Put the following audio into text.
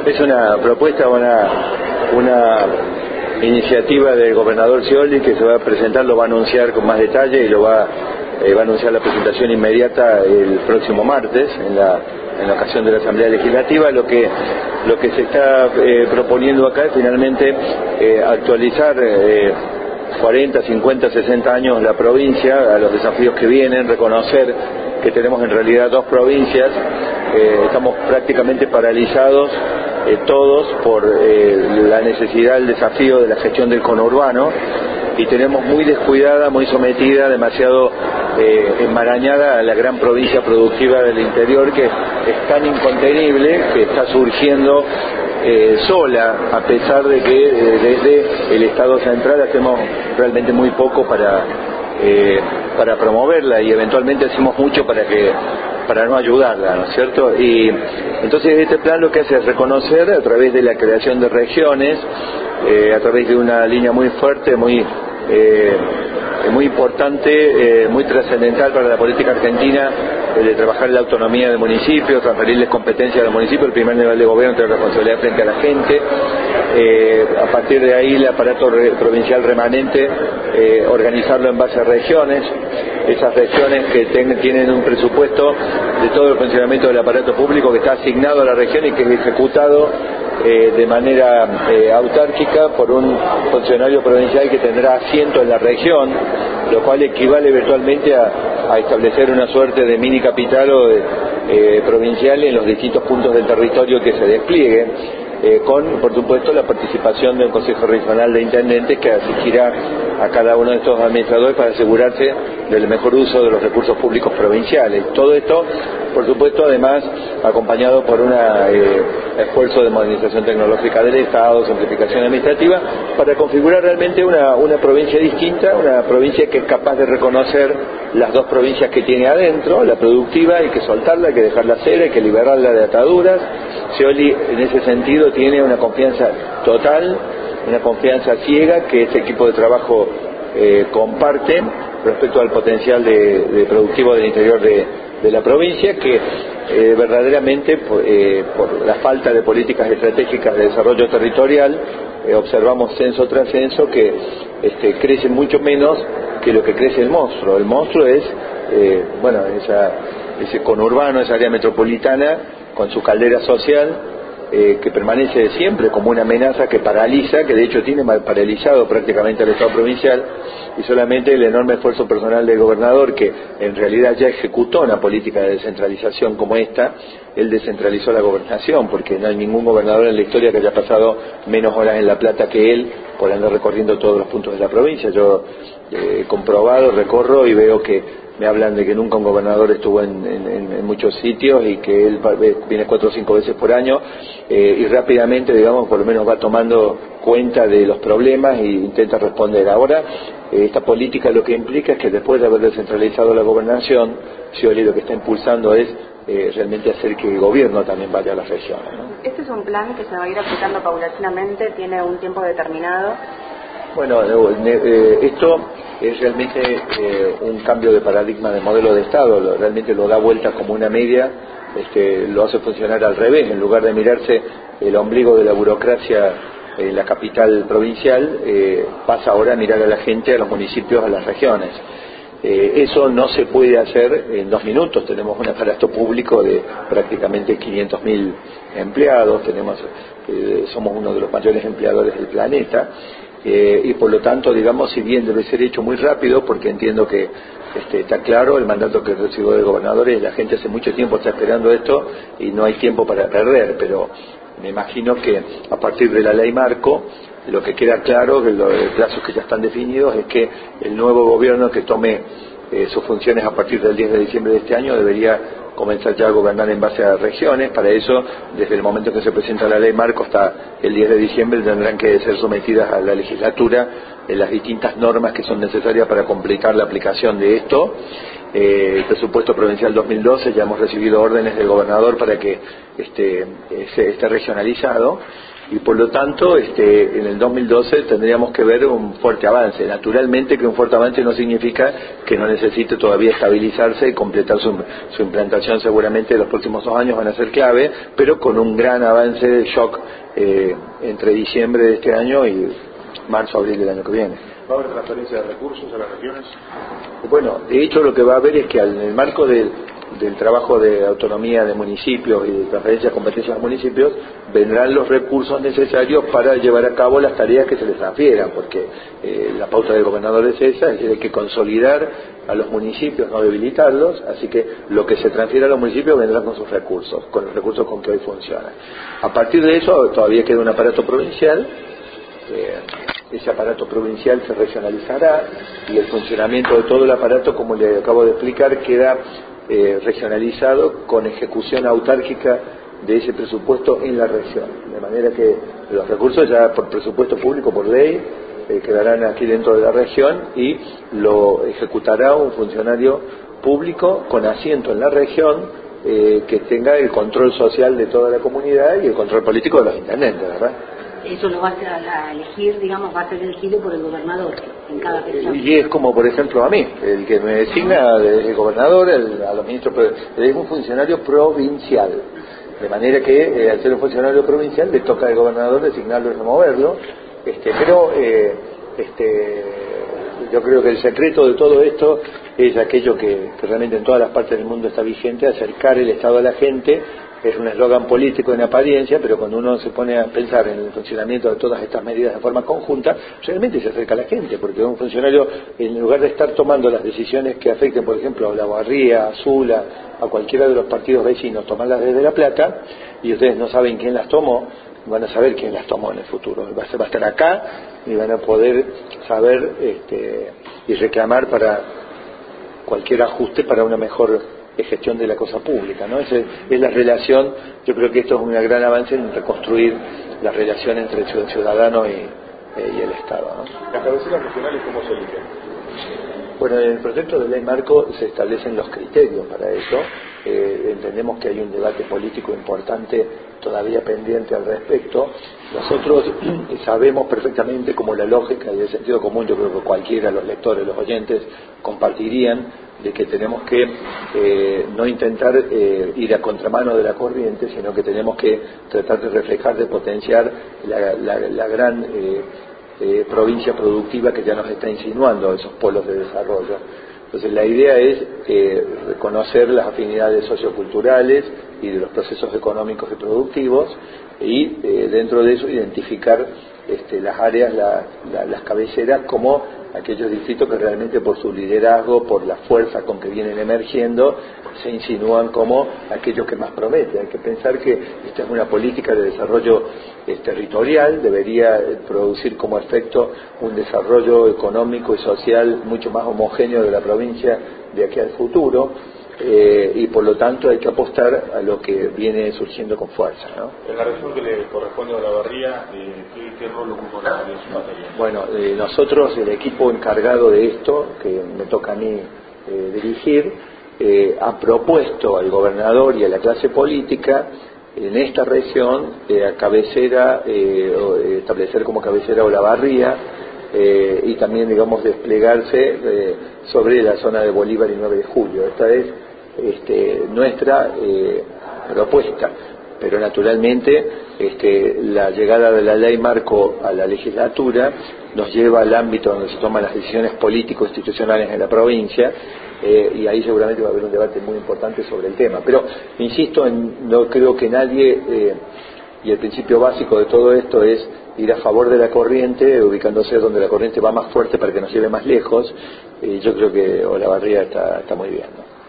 Es una propuesta, una iniciativa del gobernador Scioli que se va a presentar, lo va a anunciar con más detalle y va a anunciar la presentación inmediata el próximo martes en la ocasión de la Asamblea Legislativa. Lo que se está proponiendo acá es finalmente actualizar 40, 50, 60 años la provincia a los desafíos que vienen, reconocer que tenemos en realidad dos provincias, estamos prácticamente paralizados todos por la necesidad, el desafío de la gestión del conurbano, y tenemos muy descuidada, muy sometida, demasiado enmarañada a la gran provincia productiva del interior, que es tan incontenible, que está surgiendo sola, a pesar de que desde el Estado central hacemos realmente muy poco para promoverla, y eventualmente hacemos mucho para no ayudarla, ¿no es cierto? Y entonces este plan lo que hace es reconocer a través de la creación de regiones, a través de una línea muy fuerte, muy importante, muy trascendental para la política argentina, de trabajar la autonomía del municipio, transferirles competencias al municipio, el primer nivel de gobierno tiene responsabilidad frente a la gente, a partir de ahí el aparato provincial remanente, organizarlo en base a regiones, esas regiones que tienen un presupuesto de todo el funcionamiento del aparato público que está asignado a la región y que es ejecutado de manera autárquica por un funcionario provincial que tendrá asiento en la región, lo cual equivale virtualmente a establecer una suerte de mini capital o provincial en los distintos puntos del territorio que se despliegue, con, por supuesto, la participación del Consejo Regional de Intendentes, que asistirá a cada uno de estos administradores para asegurarse del mejor uso de los recursos públicos provinciales. Todo esto, por supuesto, además acompañado por un esfuerzo de modernización tecnológica del Estado, simplificación administrativa, para configurar realmente una provincia distinta, una provincia que es capaz de reconocer las dos provincias que tiene adentro, la productiva, hay que soltarla, hay que dejarla ser, hay que liberarla de ataduras. Scioli en ese sentido tiene una confianza total, una confianza ciega que este equipo de trabajo comparte respecto al potencial de productivo del interior de la provincia, que verdaderamente por la falta de políticas estratégicas de desarrollo territorial observamos censo tras censo que crece mucho menos que lo que crece el monstruo. El monstruo es ese conurbano, esa área metropolitana con su caldera social, que permanece siempre como una amenaza que paraliza, que de hecho tiene paralizado prácticamente al Estado provincial, y solamente el enorme esfuerzo personal del gobernador, que en realidad ya ejecutó una política de descentralización como esta. Él descentralizó la gobernación, porque no hay ningún gobernador en la historia que haya pasado menos horas en La Plata que él, por andar recorriendo todos los puntos de la provincia. Yo he comprobado, recorro y veo que me hablan de que nunca un gobernador estuvo en muchos sitios, y que él viene 4 o 5 veces por año, y rápidamente, digamos, por lo menos va tomando cuenta de los problemas e intenta responder. Ahora, esta política lo que implica es que después de haber descentralizado la gobernación, Scioli lo que está impulsando es realmente hacer que el gobierno también vaya a las regiones, ¿no? Este es un plan que se va a ir aplicando paulatinamente, tiene un tiempo determinado. Bueno, esto es realmente un cambio de paradigma de modelo de Estado, realmente lo da vuelta como una media, lo hace funcionar al revés. En lugar de mirarse el ombligo de la burocracia en la capital provincial, pasa ahora a mirar a la gente, a los municipios, a las regiones. Eso no se puede hacer en 2 minutos. Tenemos un aparato público de prácticamente 500.000 empleados, somos uno de los mayores empleadores del planeta, y por lo tanto, digamos, si bien debe ser hecho muy rápido, porque entiendo que está claro el mandato que recibió del gobernador, y la gente hace mucho tiempo está esperando esto y no hay tiempo para perder, pero me imagino que a partir de la ley marco, lo que queda claro, de los plazos que ya están definidos, es que el nuevo gobierno que tome sus funciones a partir del 10 de diciembre de este año debería comenzar ya a gobernar en base a regiones. Para eso, desde el momento que se presenta la ley marco hasta el 10 de diciembre tendrán que ser sometidas a la legislatura las distintas normas que son necesarias para completar la aplicación de esto. El presupuesto provincial 2012 ya hemos recibido órdenes del gobernador para que esté regionalizado, y por lo tanto en el 2012 tendríamos que ver un fuerte avance. Naturalmente que un fuerte avance no significa que no necesite todavía estabilizarse y completar su implantación. Seguramente los próximos 2 años van a ser clave, pero con un gran avance de shock entre diciembre de este año y marzo, abril del año que viene. ¿Va a haber transferencia de recursos a las regiones? Bueno, de hecho lo que va a haber es que en el marco del trabajo de autonomía de municipios y de transferencia de competencias a los municipios, vendrán los recursos necesarios para llevar a cabo las tareas que se les transfieran, porque la pauta del gobernador es esa, es decir, hay que consolidar a los municipios, no debilitarlos, así que lo que se transfiere a los municipios vendrá con sus recursos, con los recursos con que hoy funcionan. A partir de eso todavía queda un aparato provincial. Ese aparato provincial se regionalizará y el funcionamiento de todo el aparato, como le acabo de explicar, queda regionalizado con ejecución autárquica de ese presupuesto en la región, de manera que los recursos ya por presupuesto público, por ley, quedarán aquí dentro de la región y lo ejecutará un funcionario público con asiento en la región, que tenga el control social de toda la comunidad y el control político de los intendentes, ¿verdad? Eso lo va a elegir, digamos, va a ser elegido por el gobernador en cada región. Y es como, por ejemplo, a mí, el que me designa el gobernador, a los ministros, es un funcionario provincial. De manera que al ser un funcionario provincial le toca al gobernador designarlo y removerlo. Pero yo creo que el secreto de todo esto es aquello que realmente en todas las partes del mundo está vigente: acercar el Estado a la gente. Es un eslogan político en apariencia, pero cuando uno se pone a pensar en el funcionamiento de todas estas medidas de forma conjunta, realmente se acerca a la gente, porque un funcionario, en lugar de estar tomando las decisiones que afecten, por ejemplo, a Olavarría, a Sula, a cualquiera de los partidos vecinos, tomarlas desde La Plata, y ustedes no saben quién las tomó, van a saber quién las tomó en el futuro. Va a estar acá y van a poder saber y reclamar para cualquier ajuste para una mejor gestión de la cosa pública, ¿no? Es la relación. Yo creo que esto es un gran avance en reconstruir la relación entre el ciudadano y el Estado, ¿no? ¿Las cabeceras regionales cómo se eligen? Bueno, en el proyecto de ley marco se establecen los criterios para eso. Entendemos que hay un debate político importante todavía pendiente al respecto. Nosotros sabemos perfectamente como la lógica y el sentido común, yo creo que cualquiera, los lectores, los oyentes, compartirían de que tenemos que no intentar ir a contramano de la corriente, sino que tenemos que tratar de reflejar, de potenciar la gran provincia productiva que ya nos está insinuando esos polos de desarrollo. Entonces la idea es reconocer las afinidades socioculturales y de los procesos económicos y productivos, y dentro de eso identificar las áreas, las cabeceras, como aquellos distritos que realmente por su liderazgo, por la fuerza con que vienen emergiendo, se insinúan como aquellos que más prometen. Hay que pensar que esta es una política de desarrollo territorial, debería producir como efecto un desarrollo económico y social mucho más homogéneo de la provincia de aquí al futuro, y por lo tanto hay que apostar a lo que viene surgiendo con fuerza, ¿no? En la región que le corresponde a Olavarría, ¿qué rol ocupa la dirección materia? Bueno, nosotros, el equipo encargado de esto, que me toca a mí dirigir, ha propuesto al gobernador y a la clase política en esta región establecer como cabecera Olavarría, y también, digamos, desplegarse sobre la zona de Bolívar y 9 de Julio. Esta es nuestra propuesta, pero naturalmente la llegada de la ley marco a la legislatura nos lleva al ámbito donde se toman las decisiones político-institucionales en la provincia, y ahí seguramente va a haber un debate muy importante sobre el tema. Pero insisto, no creo que nadie, y el principio básico de todo esto es ir a favor de la corriente, ubicándose donde la corriente va más fuerte para que nos lleve más lejos. Yo creo que Olavarría está muy bien, ¿no?